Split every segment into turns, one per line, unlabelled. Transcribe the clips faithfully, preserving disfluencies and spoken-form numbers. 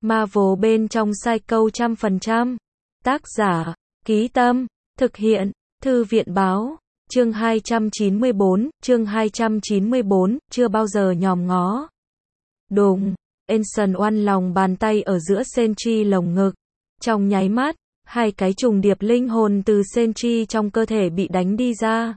Marvel bên trong Psycho trăm phần trăm. Tác giả, Ký Tâm, thực hiện, Thư viện Báo. Chương hai trăm chín mươi bốn, chương hai trăm chín mươi bốn, chưa bao giờ nhòm ngó. Đùng, Anson oăn lòng bàn tay ở giữa Senchi lồng ngực. Trong nháy mắt, hai cái trùng điệp linh hồn từ Senchi trong cơ thể bị đánh đi ra.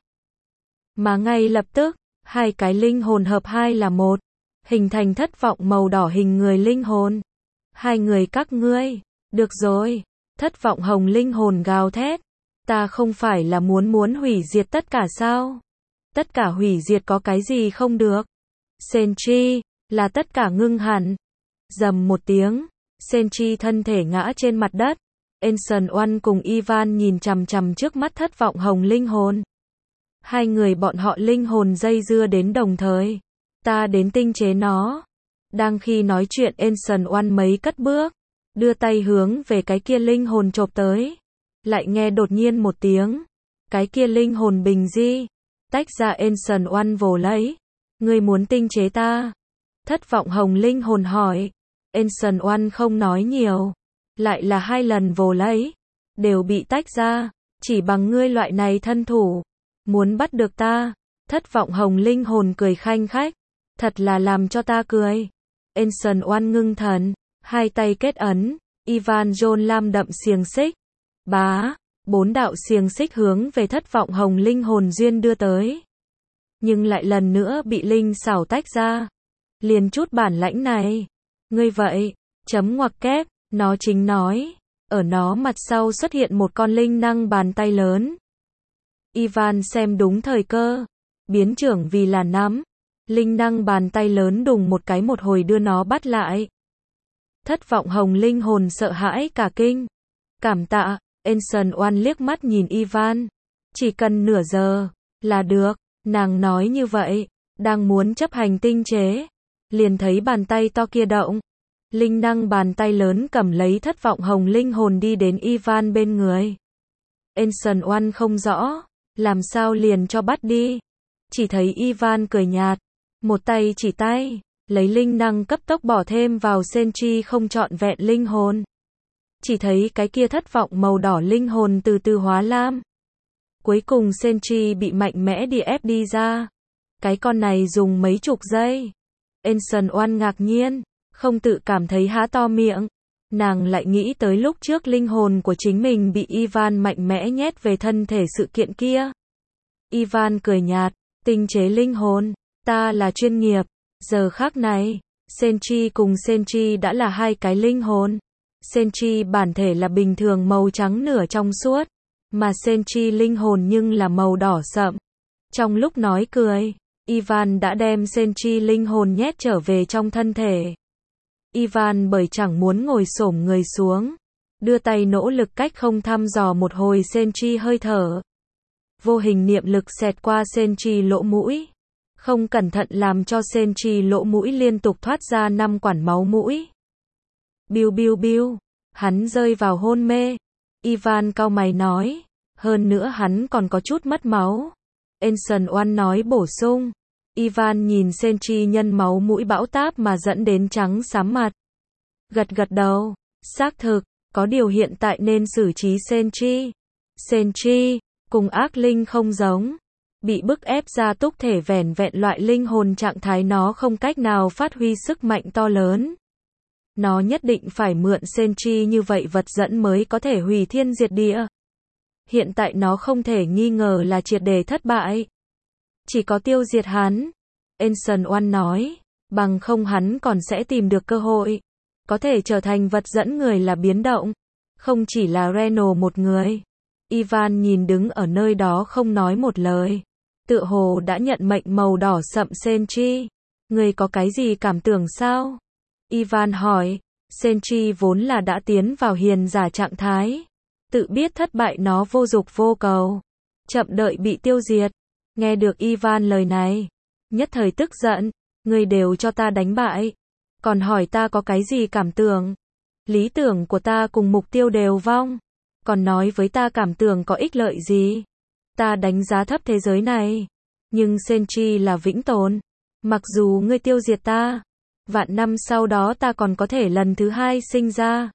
Mà ngay lập tức, hai cái linh hồn hợp hai là một, hình thành thất vọng màu đỏ hình người linh hồn. Hai người các ngươi, được rồi, thất vọng hồng linh hồn gào thét. Ta không phải là muốn muốn hủy diệt tất cả sao? Tất cả hủy diệt có cái gì không được? Senchi, là tất cả ngưng hẳn. Rầm một tiếng, Senchi thân thể ngã trên mặt đất. Anson oăn cùng Ivan nhìn chằm chằm trước mắt thất vọng hồng linh hồn. Hai người bọn họ linh hồn dây dưa đến đồng thời. Ta đến tinh chế nó. Đang khi nói chuyện Anson oăn mấy cất bước, đưa tay hướng về cái kia linh hồn chộp tới. Lại nghe đột nhiên một tiếng. Cái kia linh hồn bình di. Tách ra Anson oăn vồ lấy. Ngươi muốn tinh chế ta? Thất vọng hồng linh hồn hỏi. Anson oăn không nói nhiều. Lại là hai lần vồ lấy. Đều bị tách ra. Chỉ bằng ngươi loại này thân thủ. Muốn bắt được ta. Thất vọng hồng linh hồn cười khanh khách. Thật là làm cho ta cười. Anson oăn ngưng thần. Hai tay kết ấn. Ivan John lam đậm xiềng xích. Bá, bốn đạo xiềng xích hướng về thất vọng hồng linh hồn duyên đưa tới. Nhưng lại lần nữa bị linh xảo tách ra. Liền chút bản lãnh này. Ngươi vậy, chấm ngoặc kép, nó chính nói. Ở nó mặt sau xuất hiện một con linh năng bàn tay lớn. Ivan xem đúng thời cơ. Biến trưởng vì là nắm. Linh năng bàn tay lớn đùng một cái một hồi đưa nó bắt lại. Thất vọng hồng linh hồn sợ hãi cả kinh. Cảm tạ. Anson oăn liếc mắt nhìn Ivan. Chỉ cần nửa giờ, là được. Nàng nói như vậy, đang muốn chấp hành tinh chế. Liền thấy bàn tay to kia động. Linh năng bàn tay lớn cầm lấy thất vọng hồng linh hồn đi đến Ivan bên người. Anson oăn không rõ, làm sao liền cho bắt đi. Chỉ thấy Ivan cười nhạt. Một tay chỉ tay, lấy linh năng cấp tốc bỏ thêm vào Senchi không trọn vẹn linh hồn. Chỉ thấy cái kia thất vọng màu đỏ linh hồn từ từ hóa lam. Cuối cùng Senchi bị mạnh mẽ đi ép đi ra. Cái con này dùng mấy chục giây. Anson oăn ngạc nhiên, không tự cảm thấy há to miệng. Nàng lại nghĩ tới lúc trước linh hồn của chính mình bị Ivan mạnh mẽ nhét về thân thể sự kiện kia. Ivan cười nhạt, tinh chế linh hồn, ta là chuyên nghiệp. Giờ khác này, Senchi cùng Senchi đã là hai cái linh hồn. Senchi bản thể là bình thường màu trắng nửa trong suốt, mà Senchi linh hồn nhưng là màu đỏ sậm. Trong lúc nói cười, Ivan đã đem Senchi linh hồn nhét trở về trong thân thể. Ivan bởi chẳng muốn ngồi xổm người xuống, đưa tay nỗ lực cách không thăm dò một hồi Senchi hơi thở. Vô hình niệm lực xẹt qua Senchi lỗ mũi, không cẩn thận làm cho Senchi lỗ mũi liên tục thoát ra năm quản máu mũi. Biu biu biu, hắn rơi vào hôn mê. Ivan cau mày nói, hơn nữa hắn còn có chút mất máu. Anson oăn nói bổ sung. Ivan nhìn Senchi nhân máu mũi bão táp mà dẫn đến trắng xám mặt. Gật gật đầu, xác thực, có điều hiện tại nên xử trí Senchi. Senchi, cùng ác linh không giống. Bị bức ép ra túc thể vẻn vẹn loại linh hồn trạng thái nó không cách nào phát huy sức mạnh to lớn. Nó nhất định phải mượn Senchi như vậy vật dẫn mới có thể hủy thiên diệt địa. Hiện tại nó không thể nghi ngờ là triệt để thất bại. Chỉ có tiêu diệt hắn. Anson oăn nói, bằng không hắn còn sẽ tìm được cơ hội. Có thể trở thành vật dẫn người là biến động. Không chỉ là Reno một người. Ivan nhìn đứng ở nơi đó không nói một lời. Tựa hồ đã nhận mệnh màu đỏ sậm Senchi. Người có cái gì cảm tưởng sao? Ivan hỏi. Senchi vốn là đã tiến vào hiền giả trạng thái. Tự biết thất bại nó vô dục vô cầu. Chậm đợi bị tiêu diệt. Nghe được Ivan lời này. Nhất thời tức giận. Người đều cho ta đánh bại. Còn hỏi ta có cái gì cảm tưởng. Lý tưởng của ta cùng mục tiêu đều vong. Còn nói với ta cảm tưởng có ích lợi gì. Ta đánh giá thấp thế giới này. Nhưng Senchi là vĩnh tồn. Mặc dù ngươi tiêu diệt ta. Vạn năm sau đó ta còn có thể lần thứ hai sinh ra.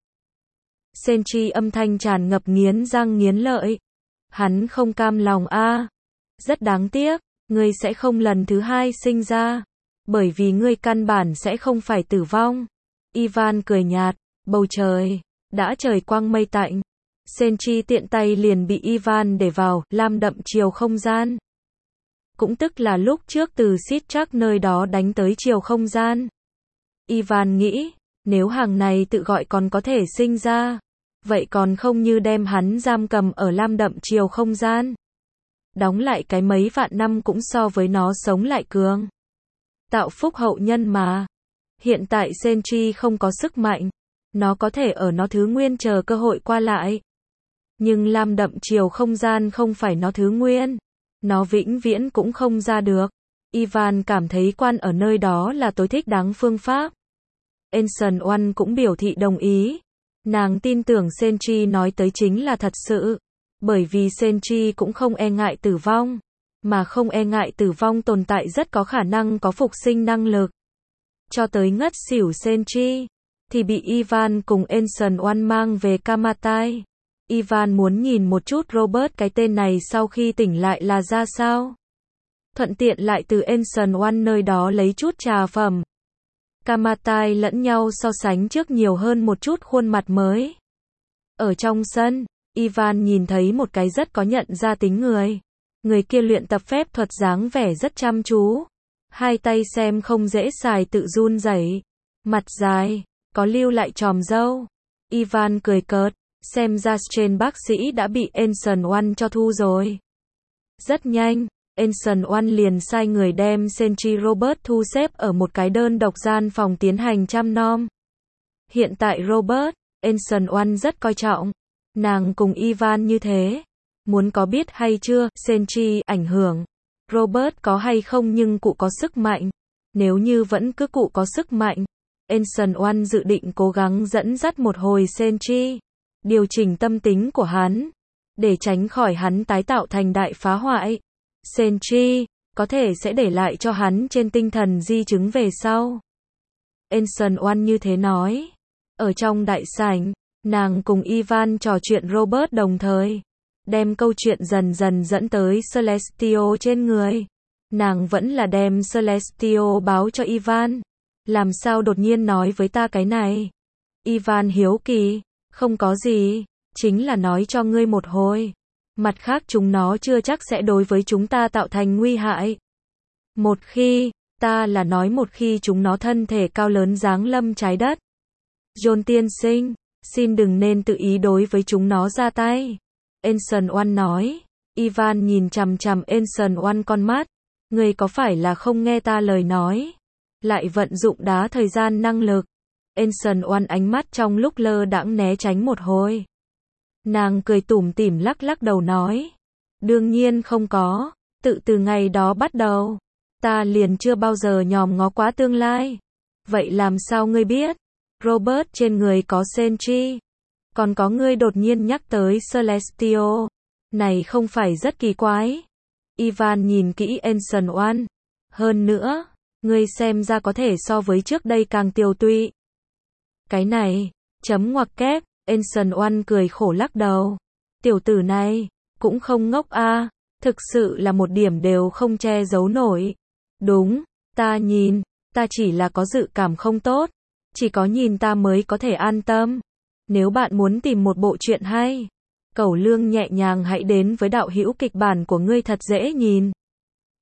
Senchi âm thanh tràn ngập nghiến răng nghiến lợi. Hắn không cam lòng a. Rất đáng tiếc, ngươi sẽ không lần thứ hai sinh ra. Bởi vì ngươi căn bản sẽ không phải tử vong. Ivan cười nhạt, bầu trời đã trời quang mây tạnh. Senchi tiện tay liền bị Ivan để vào lam đậm chiều không gian. Cũng tức là lúc trước từ Sittrak nơi đó đánh tới chiều không gian. Ivan nghĩ, nếu hàng này tự gọi còn có thể sinh ra, vậy còn không như đem hắn giam cầm ở lam đậm chiều không gian. Đóng lại cái mấy vạn năm cũng so với nó sống lại cường. Tạo phúc hậu nhân mà. Hiện tại Senchi không có sức mạnh, nó có thể ở nó thứ nguyên chờ cơ hội qua lại. Nhưng lam đậm chiều không gian không phải nó thứ nguyên, nó vĩnh viễn cũng không ra được. Ivan cảm thấy quan ở nơi đó là tối thích đáng phương pháp. Ancient One cũng biểu thị đồng ý. Nàng tin tưởng Senchi nói tới chính là thật sự. Bởi vì Senchi cũng không e ngại tử vong. Mà không e ngại tử vong tồn tại rất có khả năng có phục sinh năng lực. Cho tới ngất xỉu Senchi, thì bị Ivan cùng Ancient One mang về Kamatai. Ivan muốn nhìn một chút Robert cái tên này sau khi tỉnh lại là ra sao. Thuận tiện lại từ Ancient One nơi đó lấy chút trà phẩm. Kamatai lẫn nhau so sánh trước nhiều hơn một chút khuôn mặt mới. Ở trong sân, Ivan nhìn thấy một cái rất có nhận ra tính người. Người kia luyện tập phép thuật dáng vẻ rất chăm chú. Hai tay xem không dễ xài tự run rẩy. Mặt dài, có lưu lại chòm râu. Ivan cười cợt, xem ra trên bác sĩ đã bị Ancient One cho thu rồi. Rất nhanh, Ancient One liền sai người đem Senchi Robert thu xếp ở một cái đơn độc gian phòng tiến hành chăm nom. Hiện tại Robert, Ancient One rất coi trọng. Nàng cùng Ivan như thế. Muốn có biết hay chưa, Senchi ảnh hưởng. Robert có hay không nhưng cụ có sức mạnh. Nếu như vẫn cứ cụ có sức mạnh, Ancient One dự định cố gắng dẫn dắt một hồi Senchi. Điều chỉnh tâm tính của hắn. Để tránh khỏi hắn tái tạo thành đại phá hoại. Senchi, có thể sẽ để lại cho hắn trên tinh thần di chứng về sau. Ancient One như thế nói. Ở trong đại sảnh, nàng cùng Ivan trò chuyện Robert đồng thời. Đem câu chuyện dần dần dẫn tới Celestio trên người. Nàng vẫn là đem Celestio báo cho Ivan. Làm sao đột nhiên nói với ta cái này? Ivan hiếu kỳ. Không có gì, chính là nói cho ngươi một hồi. Mặt khác chúng nó chưa chắc sẽ đối với chúng ta tạo thành nguy hại. Một khi, ta là nói một khi chúng nó thân thể cao lớn giáng lâm trái đất. John tiên sinh, xin đừng nên tự ý đối với chúng nó ra tay. Ancient One nói. Ivan nhìn chằm chằm Ancient One con mắt. Ngươi có phải là không nghe ta lời nói? Lại vận dụng đá thời gian năng lực. Ancient One ánh mắt trong lúc lơ đãng né tránh một hồi. Nàng cười tủm tỉm lắc lắc đầu nói. Đương nhiên không có. Tự từ ngày đó bắt đầu, ta liền chưa bao giờ nhòm ngó quá tương lai. Vậy làm sao ngươi biết? Robert trên người có Senchi. Còn có ngươi đột nhiên nhắc tới Celestio. Này không phải rất kỳ quái. Ivan nhìn kỹ Ancient One. Hơn nữa, ngươi xem ra có thể so với trước đây càng tiều tụy. Cái này, chấm ngoặc kép, Ancient One cười khổ lắc đầu. Tiểu tử này, cũng không ngốc a, thực sự là một điểm đều không che giấu nổi. Đúng, ta nhìn, ta chỉ là có dự cảm không tốt. Chỉ có nhìn ta mới có thể an tâm. Nếu bạn muốn tìm một bộ truyện hay, Cẩu Lương nhẹ nhàng hãy đến với đạo hữu kịch bản của ngươi thật dễ nhìn.